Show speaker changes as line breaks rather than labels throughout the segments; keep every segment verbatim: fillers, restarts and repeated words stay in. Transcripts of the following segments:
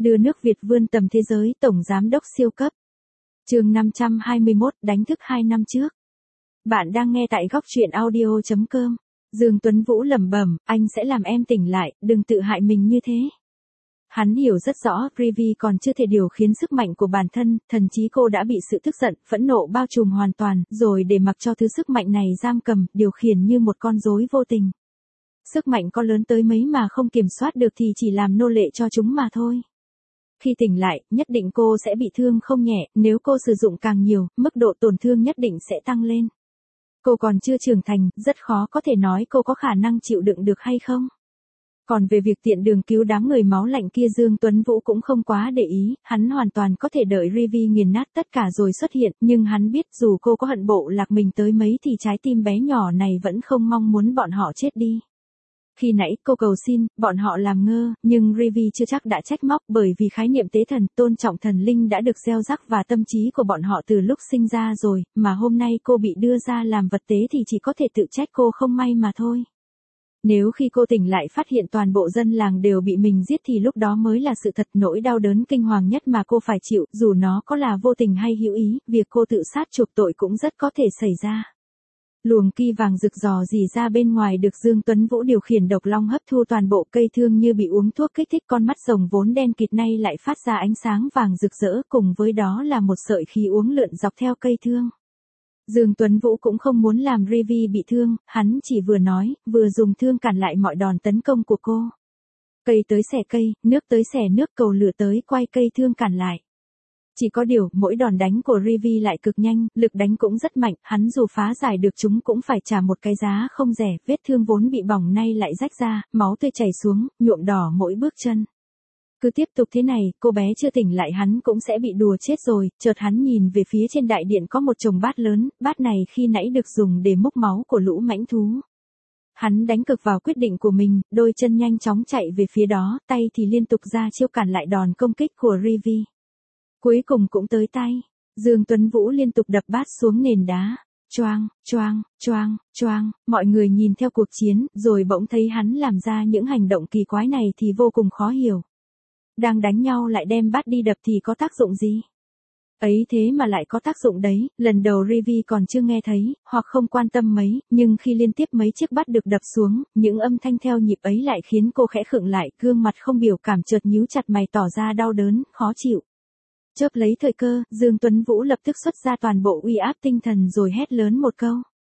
Đưa nước Việt vươn tầm thế giới, tổng giám đốc siêu cấp. Chương năm trăm hai mươi mốt, đánh thức hai năm trước. Bạn đang nghe tại góc truyện audio chấm com. Dương Tuấn Vũ lẩm bẩm, anh sẽ làm em tỉnh lại, đừng tự hại mình như thế. Hắn hiểu rất rõ, Rivi còn chưa thể điều khiển sức mạnh của bản thân, thần trí cô đã bị sự tức giận, phẫn nộ bao trùm hoàn toàn, rồi để mặc cho thứ sức mạnh này giam cầm, điều khiển như một con rối vô tình. Sức mạnh có lớn tới mấy mà không kiểm soát được thì chỉ làm nô lệ cho chúng mà thôi. Khi tỉnh lại, nhất định cô sẽ bị thương không nhẹ, nếu cô sử dụng càng nhiều, mức độ tổn thương nhất định sẽ tăng lên. Cô còn chưa trưởng thành, rất khó có thể nói cô có khả năng chịu đựng được hay không. Còn về việc tiện đường cứu đám người máu lạnh kia, Dương Tuấn Vũ cũng không quá để ý, hắn hoàn toàn có thể đợi Rivi nghiền nát tất cả rồi xuất hiện, nhưng hắn biết dù cô có hận bộ lạc mình tới mấy thì trái tim bé nhỏ này vẫn không mong muốn bọn họ chết đi. Khi nãy cô cầu xin, bọn họ làm ngơ, nhưng Rivi chưa chắc đã trách móc, bởi vì khái niệm tế thần, tôn trọng thần linh đã được gieo rắc vào tâm trí của bọn họ từ lúc sinh ra rồi, mà hôm nay cô bị đưa ra làm vật tế thì chỉ có thể tự trách cô không may mà thôi. Nếu khi cô tỉnh lại phát hiện toàn bộ dân làng đều bị mình giết thì lúc đó mới là sự thật, nỗi đau đớn kinh hoàng nhất mà cô phải chịu, dù nó có là vô tình hay hữu ý, việc cô tự sát chuộc tội cũng rất có thể xảy ra. Luồng ki vàng rực rò rỉ ra bên ngoài được Dương Tuấn Vũ điều khiển độc long hấp thu toàn bộ, cây thương như bị uống thuốc kích thích, con mắt rồng vốn đen kịt nay lại phát ra ánh sáng vàng rực rỡ, cùng với đó là một sợi khí uống lượn dọc theo cây thương. Dương Tuấn Vũ cũng không muốn làm Rivi bị thương, hắn chỉ vừa nói, vừa dùng thương cản lại mọi đòn tấn công của cô. Cây tới xẻ cây, nước tới xẻ nước, cầu lửa tới quay cây thương cản lại. Chỉ có điều, mỗi đòn đánh của Rivi lại cực nhanh, lực đánh cũng rất mạnh, hắn dù phá giải được chúng cũng phải trả một cái giá không rẻ, vết thương vốn bị bỏng nay lại rách ra, máu tươi chảy xuống, nhuộm đỏ mỗi bước chân. Cứ tiếp tục thế này, cô bé chưa tỉnh lại hắn cũng sẽ bị đùa chết rồi, chợt hắn nhìn về phía trên đại điện có một chồng bát lớn, bát này khi nãy được dùng để múc máu của lũ mãnh thú. Hắn đánh cực vào quyết định của mình, đôi chân nhanh chóng chạy về phía đó, tay thì liên tục ra chiêu cản lại đòn công kích của Rivi. Cuối cùng cũng tới tay, Dương Tuấn Vũ liên tục đập bát xuống nền đá, choang, choang, choang, choang, mọi người nhìn theo cuộc chiến, rồi bỗng thấy hắn làm ra những hành động kỳ quái này thì vô cùng khó hiểu. Đang đánh nhau lại đem bát đi đập thì có tác dụng gì? Ấy thế mà lại có tác dụng đấy, lần đầu Rivi còn chưa nghe thấy, hoặc không quan tâm mấy, nhưng khi liên tiếp mấy chiếc bát được đập xuống, những âm thanh theo nhịp ấy lại khiến cô khẽ khựng lại, gương mặt không biểu cảm chợt nhíu chặt mày tỏ ra đau đớn, khó chịu. Chớp lấy thời cơ, Dương Tuấn Vũ lập tức xuất ra toàn bộ uy áp tinh thần rồi hét lớn một câu.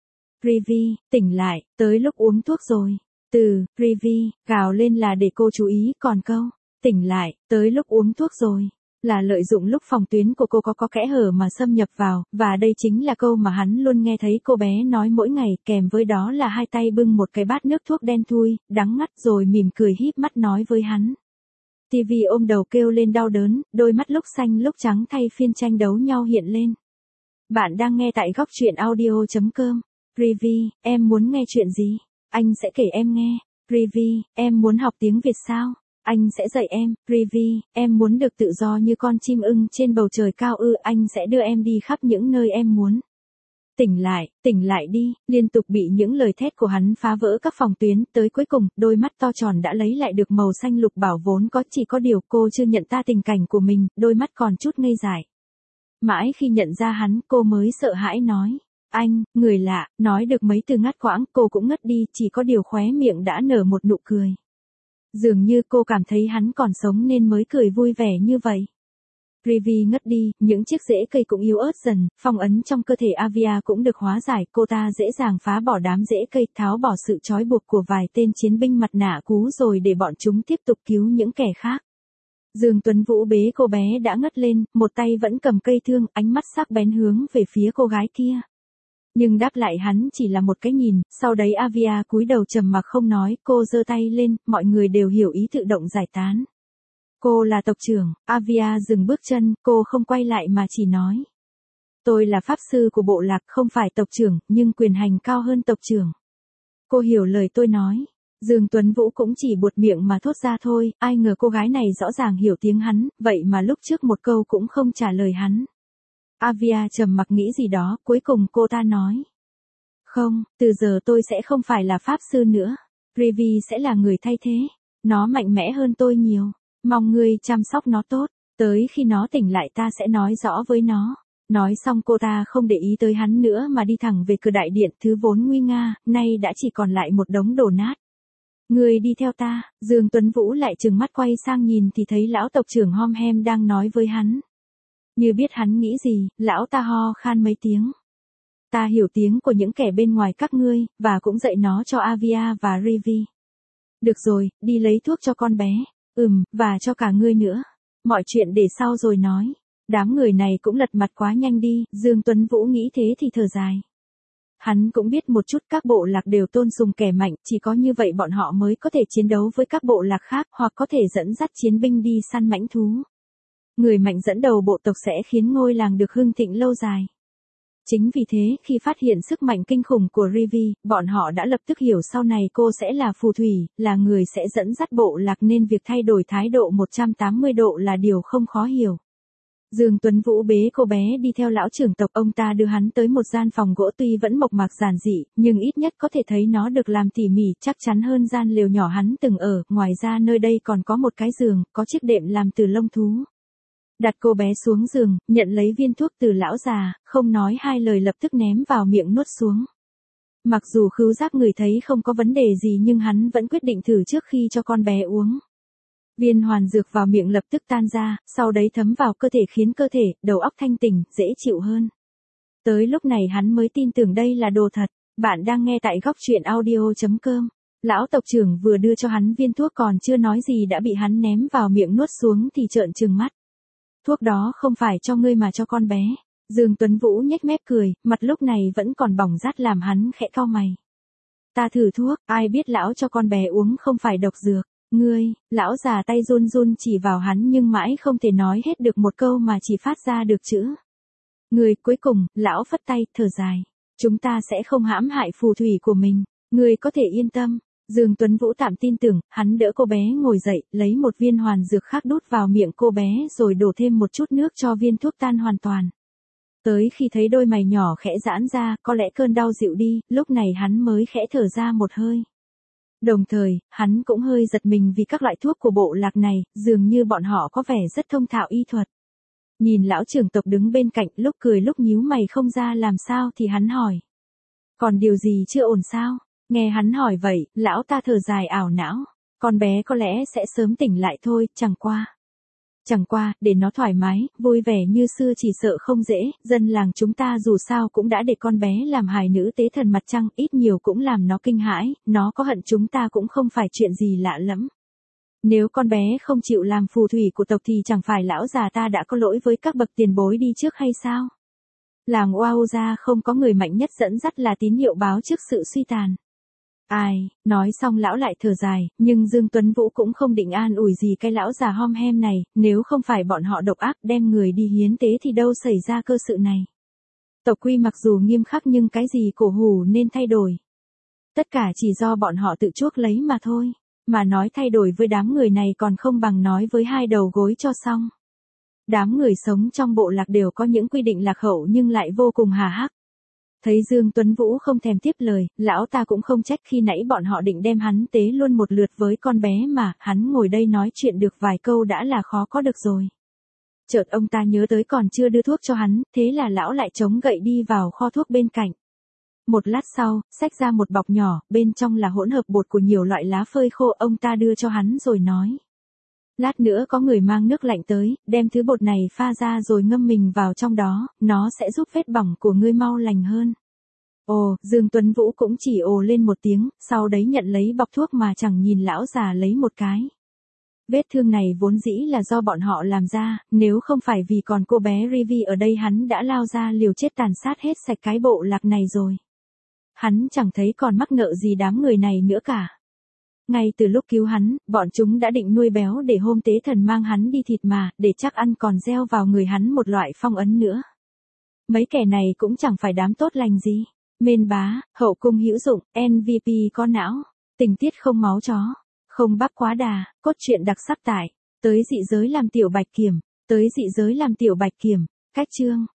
Rivi, tỉnh lại, tới lúc uống thuốc rồi. Từ, Rivi, gào lên là để cô chú ý, còn câu, tỉnh lại, tới lúc uống thuốc rồi, là lợi dụng lúc phòng tuyến của cô có có kẽ hở mà xâm nhập vào, và đây chính là câu mà hắn luôn nghe thấy cô bé nói mỗi ngày, kèm với đó là hai tay bưng một cái bát nước thuốc đen thui, đắng ngắt rồi mỉm cười híp mắt nói với hắn. ti vi ôm đầu kêu lên đau đớn, đôi mắt lúc xanh lúc trắng thay phiên tranh đấu nhau hiện lên. Bạn đang nghe tại góc truyện audio chấm com. Rivi, em muốn nghe chuyện gì? Anh sẽ kể em nghe. Rivi, em muốn học tiếng Việt sao? Anh sẽ dạy em. Rivi, em muốn được tự do như con chim ưng trên bầu trời cao ư? Anh sẽ đưa em đi khắp những nơi em muốn. Tỉnh lại, tỉnh lại đi, liên tục bị những lời thét của hắn phá vỡ các phòng tuyến, tới cuối cùng, đôi mắt to tròn đã lấy lại được màu xanh lục bảo vốn có, chỉ có điều cô chưa nhận ra tình cảnh của mình, đôi mắt còn chút ngây dại. Mãi khi nhận ra hắn, cô mới sợ hãi nói, anh, người lạ, nói được mấy từ ngắt quãng, cô cũng ngất đi, chỉ có điều khóe miệng đã nở một nụ cười. Dường như cô cảm thấy hắn còn sống nên mới cười vui vẻ như vậy. Rivi ngất đi, những chiếc rễ cây cũng yếu ớt dần, phong ấn trong cơ thể Avia cũng được hóa giải, cô ta dễ dàng phá bỏ đám rễ cây, tháo bỏ sự trói buộc của vài tên chiến binh mặt nạ cú rồi để bọn chúng tiếp tục cứu những kẻ khác. Dương Tuấn Vũ bế cô bé đã ngất lên, một tay vẫn cầm cây thương, ánh mắt sắc bén hướng về phía cô gái kia. Nhưng đáp lại hắn chỉ là một cái nhìn, sau đấy Avia cúi đầu trầm mặc không nói, cô giơ tay lên, mọi người đều hiểu ý tự động giải tán. Cô là tộc trưởng, Avia dừng bước chân, cô không quay lại mà chỉ nói. Tôi là pháp sư của bộ lạc, không phải tộc trưởng, nhưng quyền hành cao hơn tộc trưởng. Cô hiểu lời tôi nói. Dương Tuấn Vũ cũng chỉ buột miệng mà thốt ra thôi, ai ngờ cô gái này rõ ràng hiểu tiếng hắn, vậy mà lúc trước một câu cũng không trả lời hắn. Avia trầm mặc nghĩ gì đó, cuối cùng cô ta nói. Không, từ giờ tôi sẽ không phải là pháp sư nữa. Rivi sẽ là người thay thế. Nó mạnh mẽ hơn tôi nhiều. Mong ngươi chăm sóc nó tốt, tới khi nó tỉnh lại ta sẽ nói rõ với nó. Nói xong cô ta không để ý tới hắn nữa mà đi thẳng về cửa đại điện, thứ vốn nguy nga, nay đã chỉ còn lại một đống đổ nát. Ngươi đi theo ta, Dương Tuấn Vũ lại trừng mắt quay sang nhìn thì thấy lão tộc trưởng Homhem đang nói với hắn. Như biết hắn nghĩ gì, lão ta ho khan mấy tiếng. Ta hiểu tiếng của những kẻ bên ngoài các ngươi, và cũng dạy nó cho Avia và Rivi. Được rồi, đi lấy thuốc cho con bé. Ừm, và cho cả ngươi nữa. Mọi chuyện để sau rồi nói. Đám người này cũng lật mặt quá nhanh đi, Dương Tuấn Vũ nghĩ thế thì thở dài. Hắn cũng biết một chút các bộ lạc đều tôn sùng kẻ mạnh, chỉ có như vậy bọn họ mới có thể chiến đấu với các bộ lạc khác hoặc có thể dẫn dắt chiến binh đi săn mãnh thú. Người mạnh dẫn đầu bộ tộc sẽ khiến ngôi làng được hưng thịnh lâu dài. Chính vì thế, khi phát hiện sức mạnh kinh khủng của Rivi, bọn họ đã lập tức hiểu sau này cô sẽ là phù thủy, là người sẽ dẫn dắt bộ lạc nên việc thay đổi thái độ một trăm tám mươi độ là điều không khó hiểu. Dương Tuấn Vũ bế cô bé đi theo lão trưởng tộc, ông ta đưa hắn tới một gian phòng gỗ tuy vẫn mộc mạc giản dị, nhưng ít nhất có thể thấy nó được làm tỉ mỉ, chắc chắn hơn gian lều nhỏ hắn từng ở, ngoài ra nơi đây còn có một cái giường, có chiếc đệm làm từ lông thú. Đặt cô bé xuống giường, nhận lấy viên thuốc từ lão già, không nói hai lời lập tức ném vào miệng nuốt xuống. Mặc dù khứu giác người thấy không có vấn đề gì nhưng hắn vẫn quyết định thử trước khi cho con bé uống. Viên hoàn dược vào miệng lập tức tan ra, sau đấy thấm vào cơ thể khiến cơ thể, đầu óc thanh tỉnh, dễ chịu hơn. Tới lúc này hắn mới tin tưởng đây là đồ thật. Bạn đang nghe tại góc truyện audio chấm com. Lão tộc trưởng vừa đưa cho hắn viên thuốc còn chưa nói gì đã bị hắn ném vào miệng nuốt xuống thì trợn trừng mắt. Thuốc đó không phải cho ngươi mà cho con bé. Dương Tuấn Vũ nhếch mép cười, mặt lúc này vẫn còn bỏng rát làm hắn khẽ cau mày. Ta thử thuốc, ai biết lão cho con bé uống không phải độc dược. Ngươi, lão già tay run run chỉ vào hắn nhưng mãi không thể nói hết được một câu mà chỉ phát ra được chữ. Ngươi, cuối cùng, lão phất tay, thở dài. Chúng ta sẽ không hãm hại phù thủy của mình. Ngươi có thể yên tâm. Dương Tuấn Vũ tạm tin tưởng, hắn đỡ cô bé ngồi dậy, lấy một viên hoàn dược khác đút vào miệng cô bé rồi đổ thêm một chút nước cho viên thuốc tan hoàn toàn. Tới khi thấy đôi mày nhỏ khẽ giãn ra, có lẽ cơn đau dịu đi, lúc này hắn mới khẽ thở ra một hơi. Đồng thời, hắn cũng hơi giật mình vì các loại thuốc của bộ lạc này, dường như bọn họ có vẻ rất thông thạo y thuật. Nhìn lão trưởng tộc đứng bên cạnh lúc cười lúc nhíu mày không ra làm sao thì hắn hỏi. Còn điều gì chưa ổn sao? Nghe hắn hỏi vậy, lão ta thở dài ảo não. Con bé có lẽ sẽ sớm tỉnh lại thôi, chẳng qua. Chẳng qua, để nó thoải mái, vui vẻ như xưa chỉ sợ không dễ, dân làng chúng ta dù sao cũng đã để con bé làm hài nữ tế thần mặt trăng, ít nhiều cũng làm nó kinh hãi, nó có hận chúng ta cũng không phải chuyện gì lạ lắm. Nếu con bé không chịu làm phù thủy của tộc thì chẳng phải lão già ta đã có lỗi với các bậc tiền bối đi trước hay sao? Làng Oaoza không có người mạnh nhất dẫn dắt là tín hiệu báo trước sự suy tàn. Ai, nói xong lão lại thở dài, nhưng Dương Tuấn Vũ cũng không định an ủi gì cái lão già Homhem này, nếu không phải bọn họ độc ác đem người đi hiến tế thì đâu xảy ra cơ sự này. Tộc quy mặc dù nghiêm khắc nhưng cái gì cổ hủ nên thay đổi. Tất cả chỉ do bọn họ tự chuốc lấy mà thôi, mà nói thay đổi với đám người này còn không bằng nói với hai đầu gối cho xong. Đám người sống trong bộ lạc đều có những quy định lạc hậu nhưng lại vô cùng hà hắc. Thấy Dương Tuấn Vũ không thèm tiếp lời, lão ta cũng không trách khi nãy bọn họ định đem hắn tế luôn một lượt với con bé mà, hắn ngồi đây nói chuyện được vài câu đã là khó có được rồi. Chợt ông ta nhớ tới còn chưa đưa thuốc cho hắn, thế là lão lại chống gậy đi vào kho thuốc bên cạnh. Một lát sau, xách ra một bọc nhỏ, bên trong là hỗn hợp bột của nhiều loại lá phơi khô, ông ta đưa cho hắn rồi nói. Lát nữa có người mang nước lạnh tới, đem thứ bột này pha ra rồi ngâm mình vào trong đó, nó sẽ giúp vết bỏng của ngươi mau lành hơn. Ồ, Dương Tuấn Vũ cũng chỉ ồ lên một tiếng, sau đấy nhận lấy bọc thuốc mà chẳng nhìn lão già lấy một cái. Vết thương này vốn dĩ là do bọn họ làm ra, nếu không phải vì còn cô bé Rivi ở đây hắn đã lao ra liều chết tàn sát hết sạch cái bộ lạc này rồi. Hắn chẳng thấy còn mắc nợ gì đám người này nữa cả. Ngay từ lúc cứu hắn, bọn chúng đã định nuôi béo để hôm tế thần mang hắn đi thịt mà, để chắc ăn còn gieo vào người hắn một loại phong ấn nữa. Mấy kẻ này cũng chẳng phải đám tốt lành gì. Mên bá, hậu cung hữu dụng, em vê pê có não, tình tiết không máu chó, không bắp quá đà, cốt truyện đặc sắc tải, tới dị giới làm tiểu bạch kiểm, tới dị giới làm tiểu bạch kiểm, cách chương.